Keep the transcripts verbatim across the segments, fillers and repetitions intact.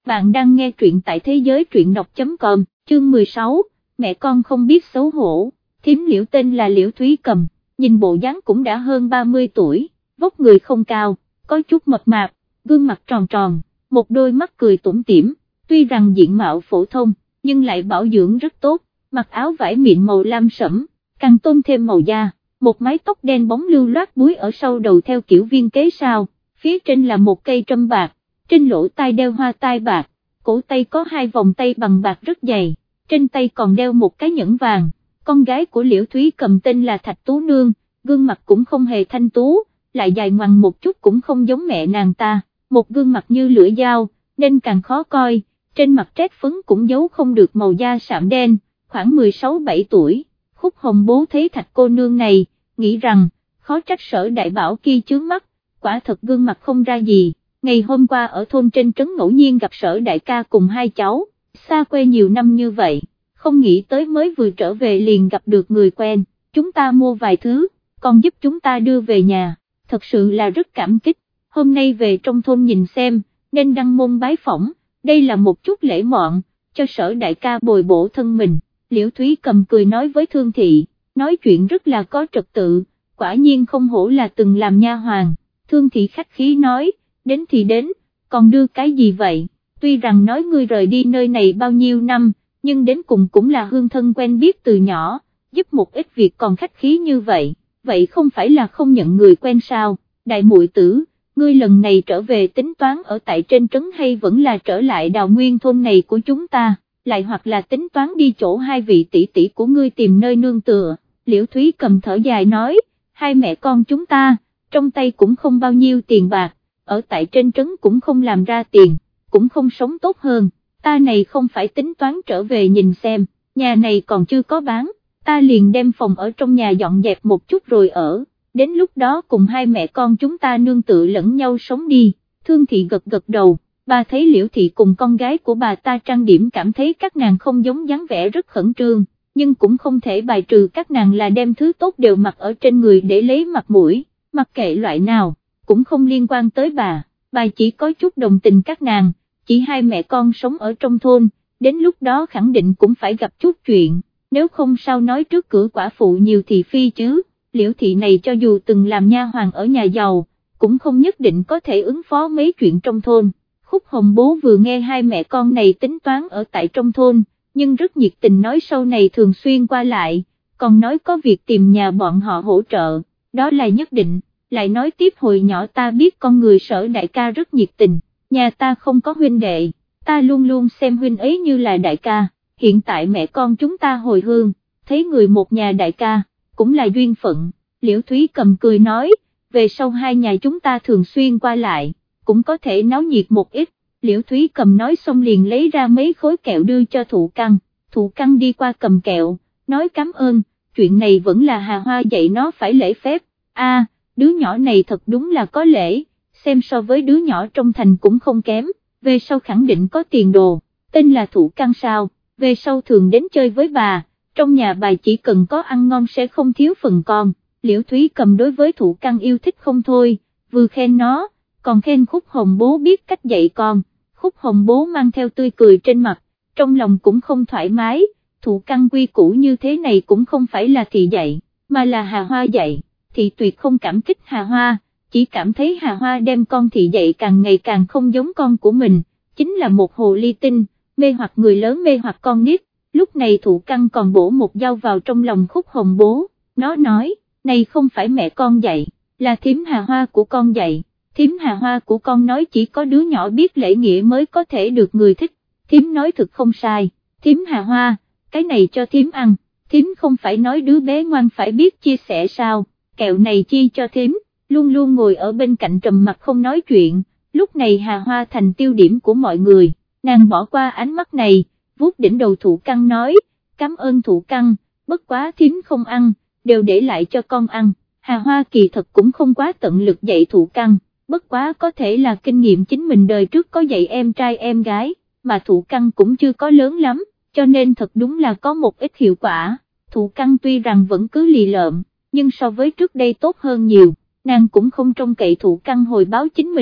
bạn đang nghe truyện tại thế giới truyện đọc chấm com, chương mười sáu, mẹ con không biết xấu hổ. Thím Liễu tên là Liễu Thúy Cầm, nhìn bộ dáng cũng đã hơn ba mươi tuổi, vóc người không cao, có chút mập mạp, gương mặt tròn tròn, một đôi mắt cười tủm tỉm, tuy rằng diện mạo phổ thông, nhưng lại bảo dưỡng rất tốt, mặc áo vải mịn màu lam sẫm, càng tôn thêm màu da, một mái tóc đen bóng lưu loát búi ở sau đầu theo kiểu viên kế sao, phía trên là một cây trâm bạc, trên lỗ tai đeo hoa tai bạc, cổ tay có hai vòng tay bằng bạc rất dày, trên tay còn đeo một cái nhẫn vàng. Con gái của Liễu Thúy Cầm tên là Thạch Tú Nương, gương mặt cũng không hề thanh tú, lại dài ngoằng một chút cũng không giống mẹ nàng ta, một gương mặt như lưỡi dao, nên càng khó coi, trên mặt trét phấn cũng giấu không được màu da sạm đen, khoảng mười sáu bảy tuổi. Khúc Hồng Bố thấy Thạch cô nương này, nghĩ rằng, khó trách Sở Đại Bảo kia chướng mắt, quả thật gương mặt không ra gì, ngày hôm qua ở thôn trên trấn ngẫu nhiên gặp Sở Đại ca cùng hai cháu, xa quê nhiều năm như vậy. Không nghĩ tới mới vừa trở về liền gặp được người quen, chúng ta mua vài thứ, còn giúp chúng ta đưa về nhà, thật sự là rất cảm kích, hôm nay về trong thôn nhìn xem, nên đăng môn bái phỏng, đây là một chút lễ mọn, cho Sở Đại ca bồi bổ thân mình. Liễu Thúy Cầm cười nói với Thương Thị, nói chuyện rất là có trật tự, quả nhiên không hổ là từng làm nha hoàn. Thương Thị khách khí nói, đến thì đến, còn đưa cái gì vậy, tuy rằng nói ngươi rời đi nơi này bao nhiêu năm, nhưng đến cùng cũng là hương thân quen biết từ nhỏ, giúp một ít việc còn khách khí như vậy, vậy không phải là không nhận người quen sao? Đại muội tử, ngươi lần này trở về tính toán ở tại trên trấn hay vẫn là trở lại Đào Nguyên thôn này của chúng ta, lại hoặc là tính toán đi chỗ hai vị tỷ tỷ của ngươi tìm nơi nương tựa? Liễu Thúy Cầm thở dài nói, hai mẹ con chúng ta, trong tay cũng không bao nhiêu tiền bạc, ở tại trên trấn cũng không làm ra tiền, cũng không sống tốt hơn. Ta này không phải tính toán trở về nhìn xem, nhà này còn chưa có bán, ta liền đem phòng ở trong nhà dọn dẹp một chút rồi ở, đến lúc đó cùng hai mẹ con chúng ta nương tựa lẫn nhau sống đi. Thương Thị gật gật đầu, bà thấy Liễu Thị cùng con gái của bà ta trang điểm cảm thấy các nàng không giống dáng vẻ rất khẩn trương, nhưng cũng không thể bài trừ các nàng là đem thứ tốt đều mặc ở trên người để lấy mặt mũi, mặc kệ loại nào, cũng không liên quan tới bà, bà chỉ có chút đồng tình các nàng. Chỉ hai mẹ con sống ở trong thôn, đến lúc đó khẳng định cũng phải gặp chút chuyện, nếu không sao nói trước cửa quả phụ nhiều thị phi chứ. Liễu Thị này cho dù từng làm nha hoàn ở nhà giàu, cũng không nhất định có thể ứng phó mấy chuyện trong thôn. Khúc Hồng Bố vừa nghe hai mẹ con này tính toán ở tại trong thôn, nhưng rất nhiệt tình nói sau này thường xuyên qua lại, còn nói có việc tìm nhà bọn họ hỗ trợ, đó là nhất định, lại nói tiếp hồi nhỏ ta biết con người Sở Đại ca rất nhiệt tình. Nhà ta không có huynh đệ, ta luôn luôn xem huynh ấy như là đại ca, hiện tại mẹ con chúng ta hồi hương, thấy người một nhà đại ca, cũng là duyên phận. Liễu Thúy Cầm cười nói, về sau hai nhà chúng ta thường xuyên qua lại, cũng có thể náo nhiệt một ít. Liễu Thúy Cầm nói xong liền lấy ra mấy khối kẹo đưa cho Thụ Căng, Thụ Căng đi qua cầm kẹo, nói cảm ơn, chuyện này vẫn là Hà Hoa dạy nó phải lễ phép, a đứa nhỏ này thật đúng là có lễ. Xem so với đứa nhỏ trong thành cũng không kém, về sau khẳng định có tiền đồ, tên là Thụ Căng sao, về sau thường đến chơi với bà, trong nhà bà chỉ cần có ăn ngon sẽ không thiếu phần con. Liễu Thúy Cầm đối với Thụ Căng yêu thích không thôi, vừa khen nó, còn khen Khúc Hồng Bố biết cách dạy con. Khúc Hồng Bố mang theo tươi cười trên mặt, trong lòng cũng không thoải mái, Thụ Căng quy củ như thế này cũng không phải là thị dạy, mà là Hà Hoa dạy, thị tuyệt không cảm kích Hà Hoa. Chỉ cảm thấy Hà Hoa đem con thị dạy càng ngày càng không giống con của mình, chính là một hồ ly tinh, mê hoặc người lớn mê hoặc con nít. Lúc này Thụ Căng còn bổ một dao vào trong lòng Khúc Hồng Bố, nó nói, này không phải mẹ con dạy, là thím Hà Hoa của con dạy, thím Hà Hoa của con nói chỉ có đứa nhỏ biết lễ nghĩa mới có thể được người thích, thím nói thực không sai, thím Hà Hoa, cái này cho thím ăn, thím không phải nói đứa bé ngoan phải biết chia sẻ sao, kẹo này chi cho thím. Luôn luôn ngồi ở bên cạnh trầm mặt không nói chuyện, lúc này Hà Hoa thành tiêu điểm của mọi người, nàng bỏ qua ánh mắt này, vuốt đỉnh đầu Thụ Căng nói, cảm ơn Thụ Căng, bất quá thím không ăn, đều để lại cho con ăn. Hà Hoa kỳ thật cũng không quá tận lực dạy Thụ Căng, bất quá có thể là kinh nghiệm chính mình đời trước có dạy em trai em gái, mà Thụ Căng cũng chưa có lớn lắm, cho nên thật đúng là có một ít hiệu quả. Thụ Căng tuy rằng vẫn cứ lì lợm, nhưng so với trước đây tốt hơn nhiều. Nàng cũng không trông cậy Thụ Căng hồi báo chính mình,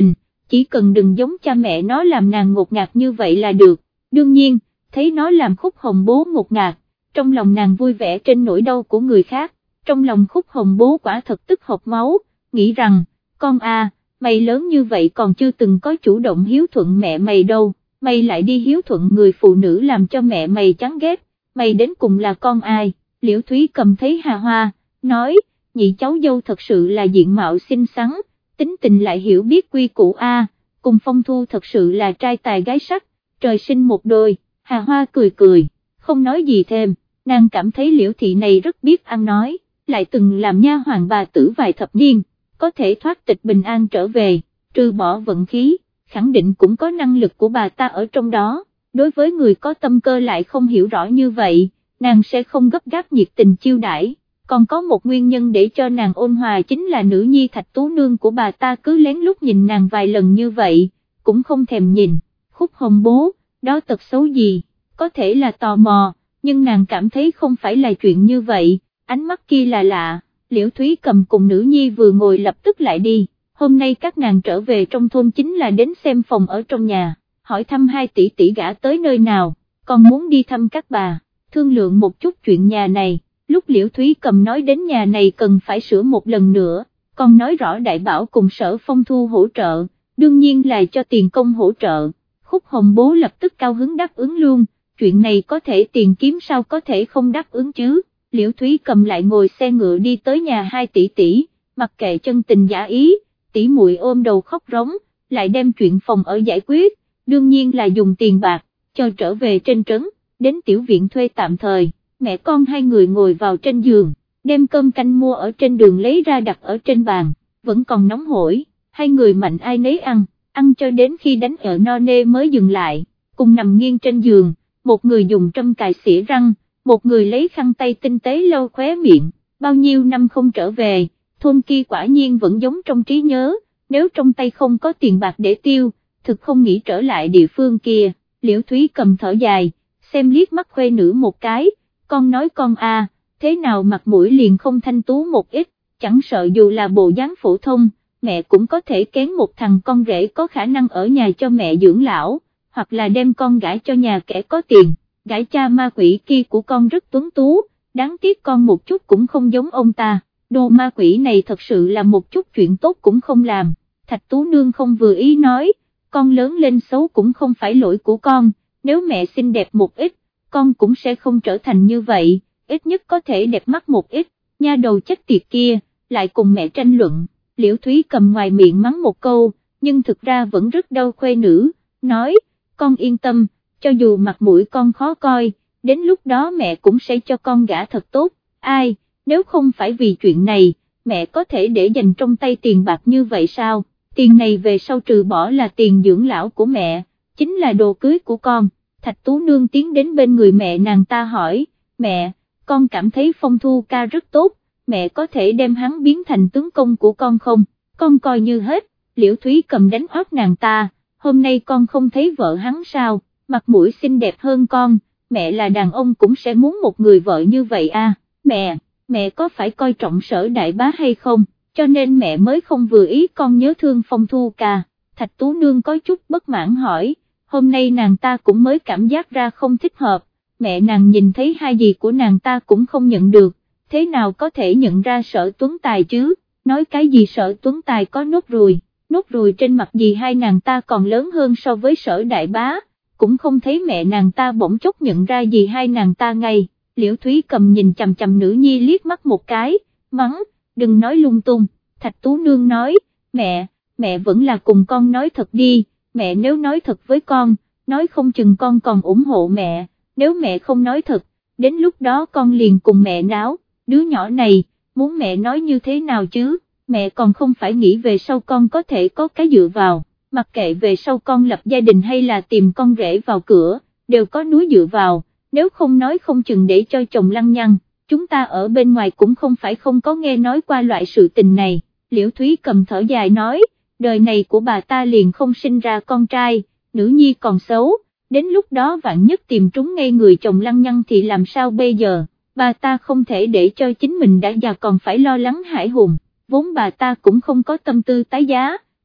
chỉ cần đừng giống cha mẹ nó làm nàng ngột ngạt như vậy là được. Đương nhiên, thấy nó làm Khúc Hồng Bố ngột ngạt, trong lòng nàng vui vẻ trên nỗi đau của người khác, trong lòng Khúc Hồng Bố quả thật tức hộc máu, nghĩ rằng, con à, mày lớn như vậy còn chưa từng có chủ động hiếu thuận mẹ mày đâu, mày lại đi hiếu thuận người phụ nữ làm cho mẹ mày chán ghét, mày đến cùng là con ai? Liễu Thúy Cầm thấy Hà Hoa, nói, nhị cháu dâu thật sự là diện mạo xinh xắn, tính tình lại hiểu biết quy củ a, cùng Phong Thu thật sự là trai tài gái sắc, trời sinh một đôi. Hà Hoa cười cười, không nói gì thêm, nàng cảm thấy Liễu thị này rất biết ăn nói, lại từng làm nha hoàn bà tử vài thập niên, có thể thoát tịch bình an trở về, trừ bỏ vận khí, khẳng định cũng có năng lực của bà ta ở trong đó. Đối với người có tâm cơ lại không hiểu rõ như vậy, nàng sẽ không gấp gáp nhiệt tình chiêu đãi. Còn có một nguyên nhân để cho nàng ôn hòa chính là nữ nhi Thạch Tú Nương của bà ta cứ lén lút nhìn nàng vài lần như vậy, cũng không thèm nhìn. Khúc Hồng Bố, đó tật xấu gì, có thể là tò mò, nhưng nàng cảm thấy không phải là chuyện như vậy, ánh mắt kia là lạ. Liễu Thúy Cầm cùng nữ nhi vừa ngồi lập tức lại đi, hôm nay các nàng trở về trong thôn chính là đến xem phòng ở trong nhà, hỏi thăm hai tỷ tỷ gả tới nơi nào, còn muốn đi thăm các bà, thương lượng một chút chuyện nhà này. Lúc Liễu Thúy Cầm nói đến nhà này cần phải sửa một lần nữa, còn nói rõ Đại Bảo cùng Sở Phong Thu hỗ trợ, đương nhiên là cho tiền công hỗ trợ. Khúc Hồng Bố lập tức cao hứng đáp ứng luôn, chuyện này có thể tiền kiếm sao có thể không đáp ứng chứ. Liễu Thúy Cầm lại ngồi xe ngựa đi tới nhà hai tỷ tỷ, mặc kệ chân tình giả ý, tỷ muội ôm đầu khóc rống, lại đem chuyện phòng ở giải quyết, đương nhiên là dùng tiền bạc, cho trở về trên trấn, đến tiểu viện thuê tạm thời. Mẹ con hai người ngồi vào trên giường, đem cơm canh mua ở trên đường lấy ra đặt ở trên bàn, vẫn còn nóng hổi, hai người mạnh ai nấy ăn, ăn cho đến khi đánh ở no nê mới dừng lại, cùng nằm nghiêng trên giường, một người dùng trâm cài xỉa răng, một người lấy khăn tay tinh tế lau khóe miệng. Bao nhiêu năm không trở về, thôn kia quả nhiên vẫn giống trong trí nhớ, nếu trong tay không có tiền bạc để tiêu, thực không nghĩ trở lại địa phương kia. Liễu Thúy Cầm thở dài, xem liếc mắt khuê nữ một cái, con nói con a, thế nào mặt mũi liền không thanh tú một ít, chẳng sợ dù là bộ dáng phổ thông, mẹ cũng có thể kén một thằng con rể có khả năng ở nhà cho mẹ dưỡng lão, hoặc là đem con gả cho nhà kẻ có tiền. Gái cha ma quỷ kia của con rất tuấn tú, đáng tiếc con một chút cũng không giống ông ta, đồ ma quỷ này thật sự là một chút chuyện tốt cũng không làm. Thạch Tú Nương không vừa ý nói, con lớn lên xấu cũng không phải lỗi của con, nếu mẹ xinh đẹp một ít, con cũng sẽ không trở thành như vậy, ít nhất có thể đẹp mắt một ít. Nha đầu chết tiệt kia, lại cùng mẹ tranh luận. Liễu Thúy Cầm ngoài miệng mắng một câu, nhưng thực ra vẫn rất đau khuê nữ, nói, con yên tâm, cho dù mặt mũi con khó coi, đến lúc đó mẹ cũng sẽ cho con gả thật tốt. Ai, nếu không phải vì chuyện này, mẹ có thể để dành trong tay tiền bạc như vậy sao? Tiền này về sau trừ bỏ là tiền dưỡng lão của mẹ, chính là đồ cưới của con. Thạch Tú Nương tiến đến bên người mẹ nàng ta hỏi, mẹ, con cảm thấy Phong Thu ca rất tốt, mẹ có thể đem hắn biến thành tướng công của con không? Con coi như hết. Liễu Thúy Cầm đánh óc nàng ta, hôm nay con không thấy vợ hắn sao, mặt mũi xinh đẹp hơn con, mẹ là đàn ông cũng sẽ muốn một người vợ như vậy à, mẹ, mẹ có phải coi trọng Sở đại bá hay không, cho nên mẹ mới không vừa ý con nhớ thương Phong Thu ca. Thạch Tú Nương có chút bất mãn hỏi, hôm nay nàng ta cũng mới cảm giác ra không thích hợp, mẹ nàng nhìn thấy hai dì của nàng ta cũng không nhận được, thế nào có thể nhận ra Sở Tuấn Tài chứ, nói cái gì Sở Tuấn Tài có nốt ruồi, nốt ruồi trên mặt dì hai nàng ta còn lớn hơn so với Sở đại bá, cũng không thấy mẹ nàng ta bỗng chốc nhận ra dì hai nàng ta ngay. Liễu Thúy Cầm nhìn chằm chằm nữ nhi liếc mắt một cái, mắng, đừng nói lung tung. Thạch Tú Nương nói, mẹ, mẹ vẫn là cùng con nói thật đi, mẹ nếu nói thật với con, nói không chừng con còn ủng hộ mẹ, nếu mẹ không nói thật, đến lúc đó con liền cùng mẹ náo, đứa nhỏ này, muốn mẹ nói như thế nào chứ, mẹ còn không phải nghĩ về sau con có thể có cái dựa vào, mặc kệ về sau con lập gia đình hay là tìm con rể vào cửa, đều có núi dựa vào, nếu không nói không chừng để cho chồng lăng nhăng, chúng ta ở bên ngoài cũng không phải không có nghe nói qua loại sự tình này. Liễu Thúy Cầm thở dài nói, đời này của bà ta liền không sinh ra con trai, nữ nhi còn xấu, đến lúc đó vạn nhất tìm trúng ngay người chồng lăng nhăng thì làm sao bây giờ, bà ta không thể để cho chính mình đã già còn phải lo lắng hải hùng, vốn bà ta cũng không có tâm tư tái giá,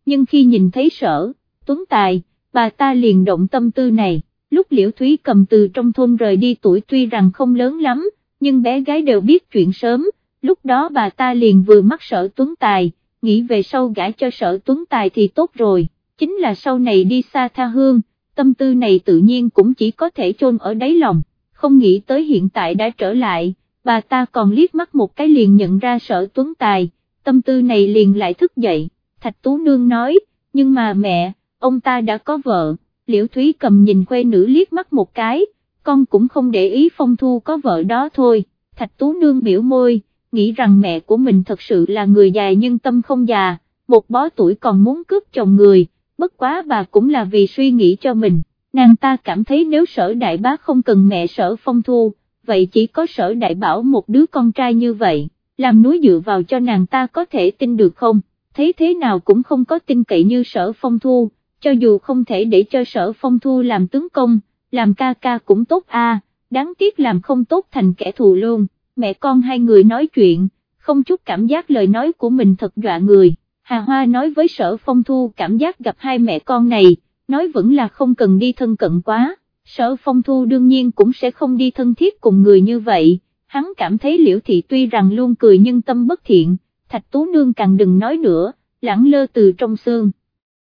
nhưng khi nhìn thấy Sở Tuấn Tài, bà ta liền động tâm tư này. Lúc Liễu Thúy Cầm từ trong thôn rời đi tuổi tuy rằng không lớn lắm, nhưng bé gái đều biết chuyện sớm, lúc đó bà ta liền vừa mắc Sở Tuấn Tài, nghĩ về sau gả cho Sở Tuấn Tài thì tốt rồi, chính là sau này đi xa tha hương, tâm tư này tự nhiên cũng chỉ có thể chôn ở đáy lòng, không nghĩ tới hiện tại đã trở lại, bà ta còn liếc mắt một cái liền nhận ra Sở Tuấn Tài, tâm tư này liền lại thức dậy. Thạch Tú Nương nói, nhưng mà mẹ, ông ta đã có vợ. Liễu Thúy Cầm nhìn khuê nữ liếc mắt một cái, con cũng không để ý Phong Thu có vợ đó thôi. Thạch Tú Nương biểu môi, nghĩ rằng mẹ của mình thật sự là người già nhưng tâm không già, một bó tuổi còn muốn cướp chồng người, bất quá bà cũng là vì suy nghĩ cho mình, nàng ta cảm thấy nếu Sở Đại Bá không cần mẹ Sở Phong Thu, vậy chỉ có Sở Đại Bảo một đứa con trai như vậy, làm núi dựa vào cho nàng ta có thể tin được không, thấy thế nào cũng không có tin cậy như Sở Phong Thu. Cho dù không thể để cho Sở Phong Thu làm tướng công, làm ca ca cũng tốt a, đáng tiếc làm không tốt thành kẻ thù luôn. Mẹ con hai người nói chuyện, không chút cảm giác lời nói của mình thật dọa người. Hà Hoa nói với Sở Phong Thu cảm giác gặp hai mẹ con này, nói vẫn là không cần đi thân cận quá. Sở Phong Thu đương nhiên cũng sẽ không đi thân thiết cùng người như vậy, hắn cảm thấy Liễu Thị tuy rằng luôn cười nhưng tâm bất thiện, Thạch Tú Nương càng đừng nói nữa, lẳng lơ từ trong xương.